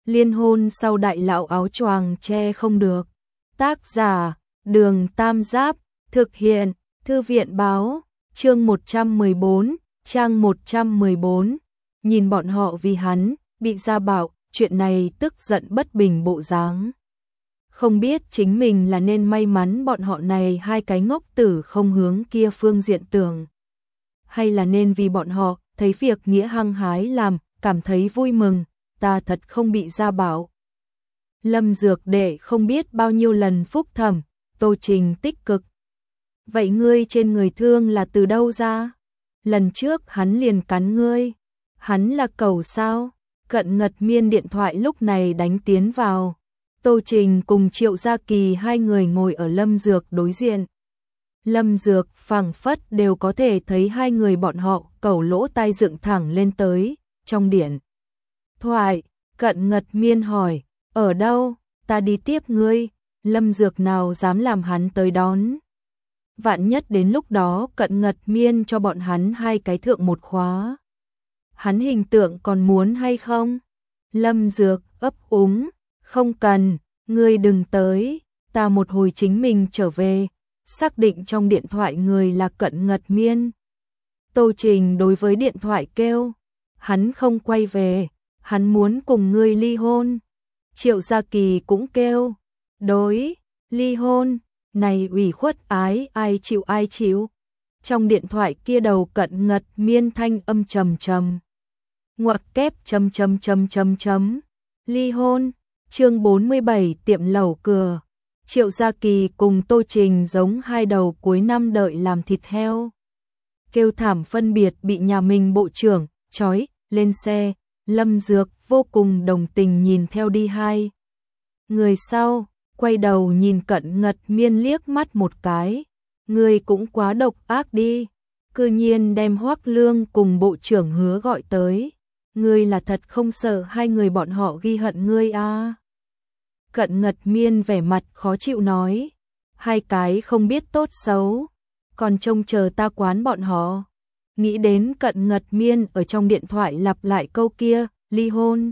Liên hôn sau đại lão áo choàng che không được. Tác giả, Đường Tam Giáp, thực hiện, Thư viện báo, chương 114, trang 114. Nhìn bọn họ vì hắn, bị gia bạo, chuyện này tức giận bất bình bộ dáng. Không biết chính mình là nên may mắn bọn họ này hai cái ngốc tử không hướng kia phương diện tưởng. Hay là nên vì bọn họ, thấy việc nghĩa hăng hái làm, cảm thấy vui mừng, ta thật không bị gia bảo. Lâm Dược Đệ không biết bao nhiêu lần phúc thẩm, Tô Trình tích cực. Vậy ngươi trên người thương là từ đâu ra? Lần trước hắn liền cắn ngươi. Hắn là cẩu sao? Cận Ngật Miên điện thoại lúc này đánh tiến vào. Tô Trình cùng Triệu Gia Kỳ hai người ngồi ở Lâm Dược đối diện. Lâm Dược phảng phất đều có thể thấy hai người bọn họ cẩu lỗ tai dựng thẳng lên tới. Trong điện thoại, Cận Ngật Miên hỏi, ở đâu, ta đi tiếp ngươi. Lâm Dược nào dám làm hắn tới đón. Vạn nhất đến lúc đó Cận Ngật Miên cho bọn hắn hai cái thượng một khóa. Hắn hình tượng còn muốn hay không? Lâm Dược ấp úng, không cần, ngươi đừng tới, ta một hồi chính mình trở về, xác định trong điện thoại người là Cận Ngật Miên. Tô Trình đối với điện thoại kêu, hắn không quay về, hắn muốn cùng ngươi ly hôn. Triệu Gia Kỳ cũng kêu, đối, ly hôn, này ủy khuất ái ai chịu. Trong điện thoại kia đầu Cận Ngật Miên thanh âm trầm trầm. Ngoặc kép chấm. Ly hôn, chương 47 tiệm lẩu cửa. Triệu Gia Kỳ cùng Tô Trình giống hai đầu cuối năm đợi làm thịt heo. Kêu thảm phân biệt bị nhà mình bộ trưởng, trói, lên xe. Lâm Dược vô cùng đồng tình nhìn theo đi hai. Người sau, quay đầu nhìn Cận Ngật Miên liếc mắt một cái. Người cũng quá độc ác đi. Cư nhiên đem Hoắc Lương cùng bộ trưởng Hứa gọi tới. Ngươi là thật không sợ hai người bọn họ ghi hận ngươi à? Cận Ngật Miên vẻ mặt khó chịu nói. Hai cái không biết tốt xấu. Còn trông chờ ta quán bọn họ. Nghĩ đến Cận Ngật Miên ở trong điện thoại lặp lại câu kia, ly hôn.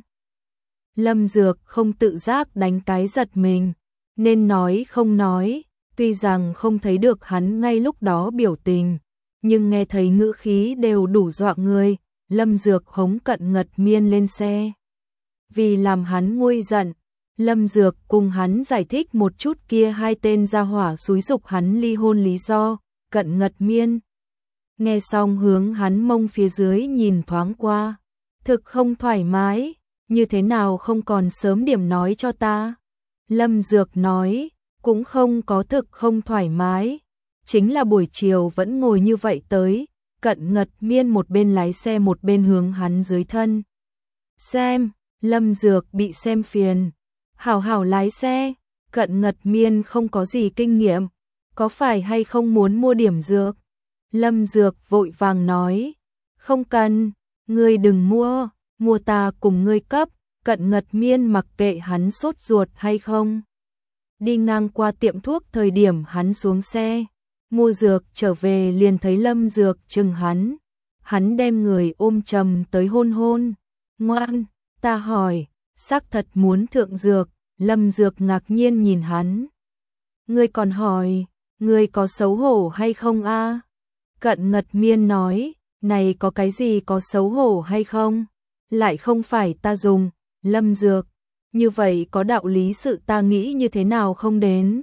Lâm Dược không tự giác đánh cái giật mình. Nên nói không nói. Tuy rằng không thấy được hắn ngay lúc đó biểu tình. Nhưng nghe thấy ngữ khí đều đủ dọa người. Lâm Dược hống Cận Ngật Miên lên xe. Vì làm hắn nguôi giận, Lâm Dược cùng hắn giải thích một chút kia hai tên gia hỏa xúi giục hắn ly hôn lý do. Cận Ngật Miên nghe xong hướng hắn mông phía dưới nhìn thoáng qua. Thực không thoải mái, như thế nào không còn sớm điểm nói cho ta. Lâm Dược nói, cũng không có thực không thoải mái. Chính là buổi chiều vẫn ngồi như vậy tới. Cận Ngật Miên một bên lái xe một bên hướng hắn dưới thân. Xem, Lâm Dược bị xem phiền. Hảo lái xe, Cận Ngật Miên không có gì kinh nghiệm. Có phải hay không muốn mua điểm dược? Lâm Dược vội vàng nói. Không cần, ngươi đừng mua ta cùng ngươi cấp. Cận Ngật Miên mặc kệ hắn sốt ruột hay không. Đi ngang qua tiệm thuốc thời điểm hắn xuống xe. Mua dược trở về liền thấy Lâm Dược chừng hắn. Hắn đem người ôm chầm tới hôn. Ngoan, ta hỏi, xác thật muốn thượng dược. Lâm Dược ngạc nhiên nhìn hắn. Ngươi còn hỏi, ngươi có xấu hổ hay không a? Cận Ngật Miên nói, này có cái gì có xấu hổ hay không? Lại không phải ta dùng. Lâm Dược, như vậy có đạo lý sự ta nghĩ như thế nào không đến.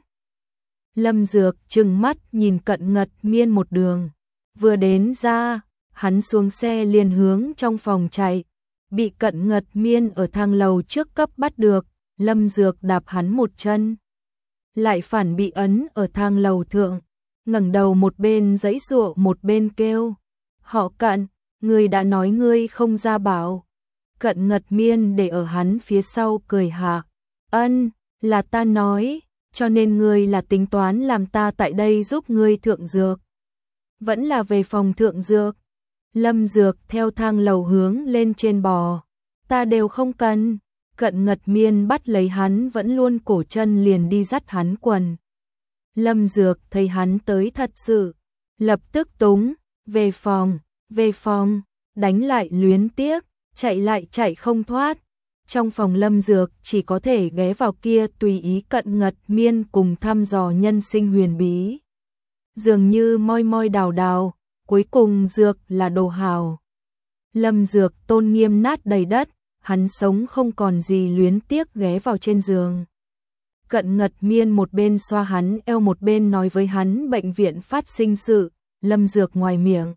Lâm Dược trừng mắt nhìn Cận Ngật Miên một đường. Vừa đến ra, hắn xuống xe liền hướng trong phòng chạy. Bị Cận Ngật Miên ở thang lầu trước cấp bắt được. Lâm Dược đạp hắn một chân. Lại phản bị ấn ở thang lầu thượng. Ngẩng đầu một bên giãy giụa một bên kêu. Họ Cận, ngươi đã nói ngươi không ra bảo. Cận Ngật Miên để ở hắn phía sau cười hạ. Ân, là ta nói. Cho nên ngươi là tính toán làm ta tại đây giúp ngươi thượng dược. Vẫn là về phòng thượng dược. Lâm Dược theo thang lầu hướng lên trên bò. Ta đều không cần. Cận Ngật Miên bắt lấy hắn vẫn luôn cổ chân liền đi dắt hắn quần. Lâm Dược thấy hắn tới thật sự. Lập tức túng. Về phòng. Đánh lại luyến tiếc. Chạy lại chạy không thoát. Trong phòng Lâm Dược chỉ có thể ghé vào kia tùy ý Cận Ngật Miên cùng thăm dò nhân sinh huyền bí. Dường như moi moi đào đào, cuối cùng Dược là đồ hào. Lâm Dược tôn nghiêm nát đầy đất, hắn sống không còn gì luyến tiếc ghé vào trên giường. Cận Ngật Miên một bên xoa hắn eo một bên nói với hắn bệnh viện phát sinh sự, Lâm Dược ngoài miệng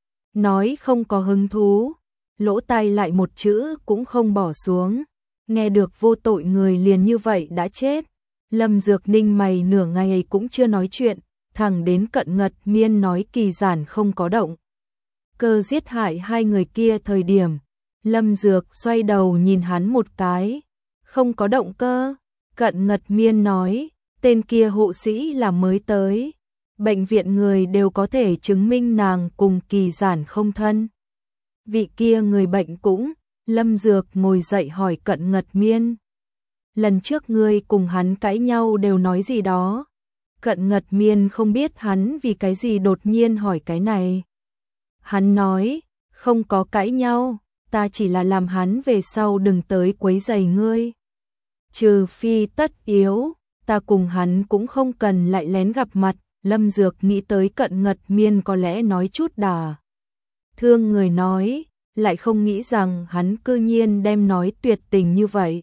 nói không có hứng thú, lỗ tai lại một chữ cũng không bỏ xuống, nghe được vô tội người liền như vậy đã chết. Lâm Dược ninh mày nửa ngày cũng chưa nói chuyện, thẳng đến Cận Ngật Miên nói Kỳ Giản không có động cơ giết hại hai người kia thời điểm, Lâm Dược xoay đầu nhìn hắn một cái, không có động cơ. Cận Ngật Miên nói, tên kia hộ sĩ là mới tới, bệnh viện người đều có thể chứng minh nàng cùng Kỳ Giản không thân. Vị kia người bệnh cũng, Lâm Dược ngồi dậy hỏi Cận Ngật Miên. Lần trước ngươi cùng hắn cãi nhau đều nói gì đó? Cận Ngật Miên không biết hắn vì cái gì đột nhiên hỏi cái này. Hắn nói, không có cãi nhau, ta chỉ là làm hắn về sau đừng tới quấy rầy ngươi. Trừ phi tất yếu, ta cùng hắn cũng không cần lại lén gặp mặt. Lâm Dược nghĩ tới Cận Ngật Miên có lẽ nói chút đà thương người nói, lại không nghĩ rằng hắn cư nhiên đem nói tuyệt tình như vậy.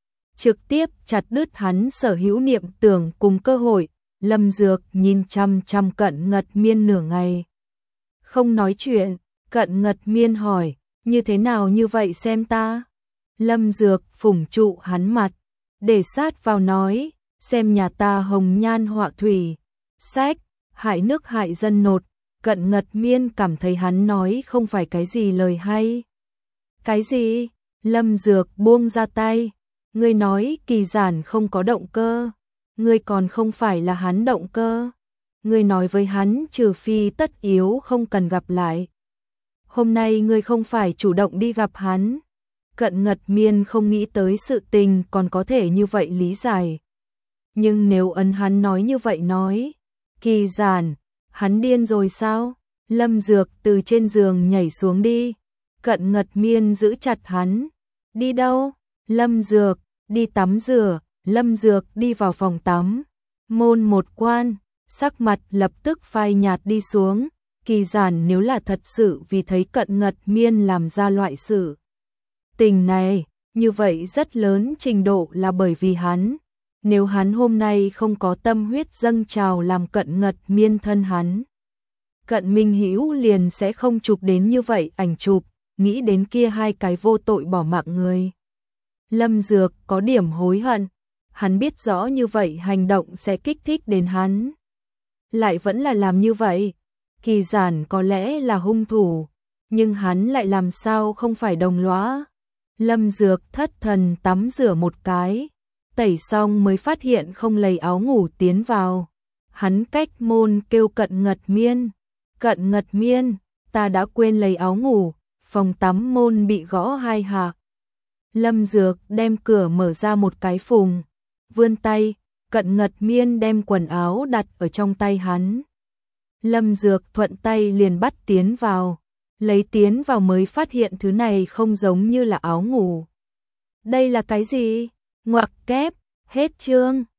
Trực tiếp chặt đứt hắn sở hữu niệm tưởng cùng cơ hội. Lâm Dược nhìn chăm chăm Cận Ngật Miên nửa ngày. Không nói chuyện, Cận Ngật Miên hỏi, như thế nào như vậy xem ta? Lâm Dược phủng trụ hắn mặt, để sát vào nói, xem nhà ta hồng nhan họa thủy, sách, hại nước hại dân nột. Cận Ngật Miên cảm thấy hắn nói không phải cái gì lời hay. Cái gì? Lâm Dược buông ra tay, ngươi nói Kỳ Giản không có động cơ, ngươi còn không phải là hắn động cơ. Ngươi nói với hắn trừ phi tất yếu không cần gặp lại. Hôm nay ngươi không phải chủ động đi gặp hắn. Cận Ngật Miên không nghĩ tới sự tình còn có thể như vậy lý giải. Nhưng nếu ấn hắn nói như vậy nói, Kỳ Giản, hắn điên rồi sao? Lâm Dược từ trên giường nhảy xuống đi. Cận Ngật Miên giữ chặt hắn. Đi đâu? Lâm Dược, đi tắm rửa. Lâm Dược đi vào phòng tắm. Môn một quan, sắc mặt lập tức phai nhạt đi xuống. Kỳ Giản nếu là thật sự vì thấy Cận Ngật Miên làm ra loại sự tình này, như vậy rất lớn trình độ là bởi vì hắn. Nếu hắn hôm nay không có tâm huyết dâng trào làm Cận Ngật Miên thân hắn, Cận Minh Hữu liền sẽ không chụp đến như vậy ảnh chụp, nghĩ đến kia hai cái vô tội bỏ mạng người. Lâm Dược có điểm hối hận, hắn biết rõ như vậy hành động sẽ kích thích đến hắn, lại vẫn là làm như vậy. Kỳ Giản có lẽ là hung thủ, nhưng hắn lại làm sao không phải đồng lõa. Lâm Dược thất thần tắm rửa một cái, tẩy xong mới phát hiện không lấy áo ngủ tiến vào. Hắn cách môn kêu Cận Ngật Miên. Cận Ngật Miên, ta đã quên lấy áo ngủ. Phòng tắm môn bị gõ hai hạ. Lâm Dược đem cửa mở ra một cái phùng, vươn tay, Cận Ngật Miên đem quần áo đặt ở trong tay hắn. Lâm Dược thuận tay liền bắt tiến vào, lấy tiến vào mới phát hiện thứ này không giống như là áo ngủ. Đây là cái gì? Ngoặc kép, hết chương.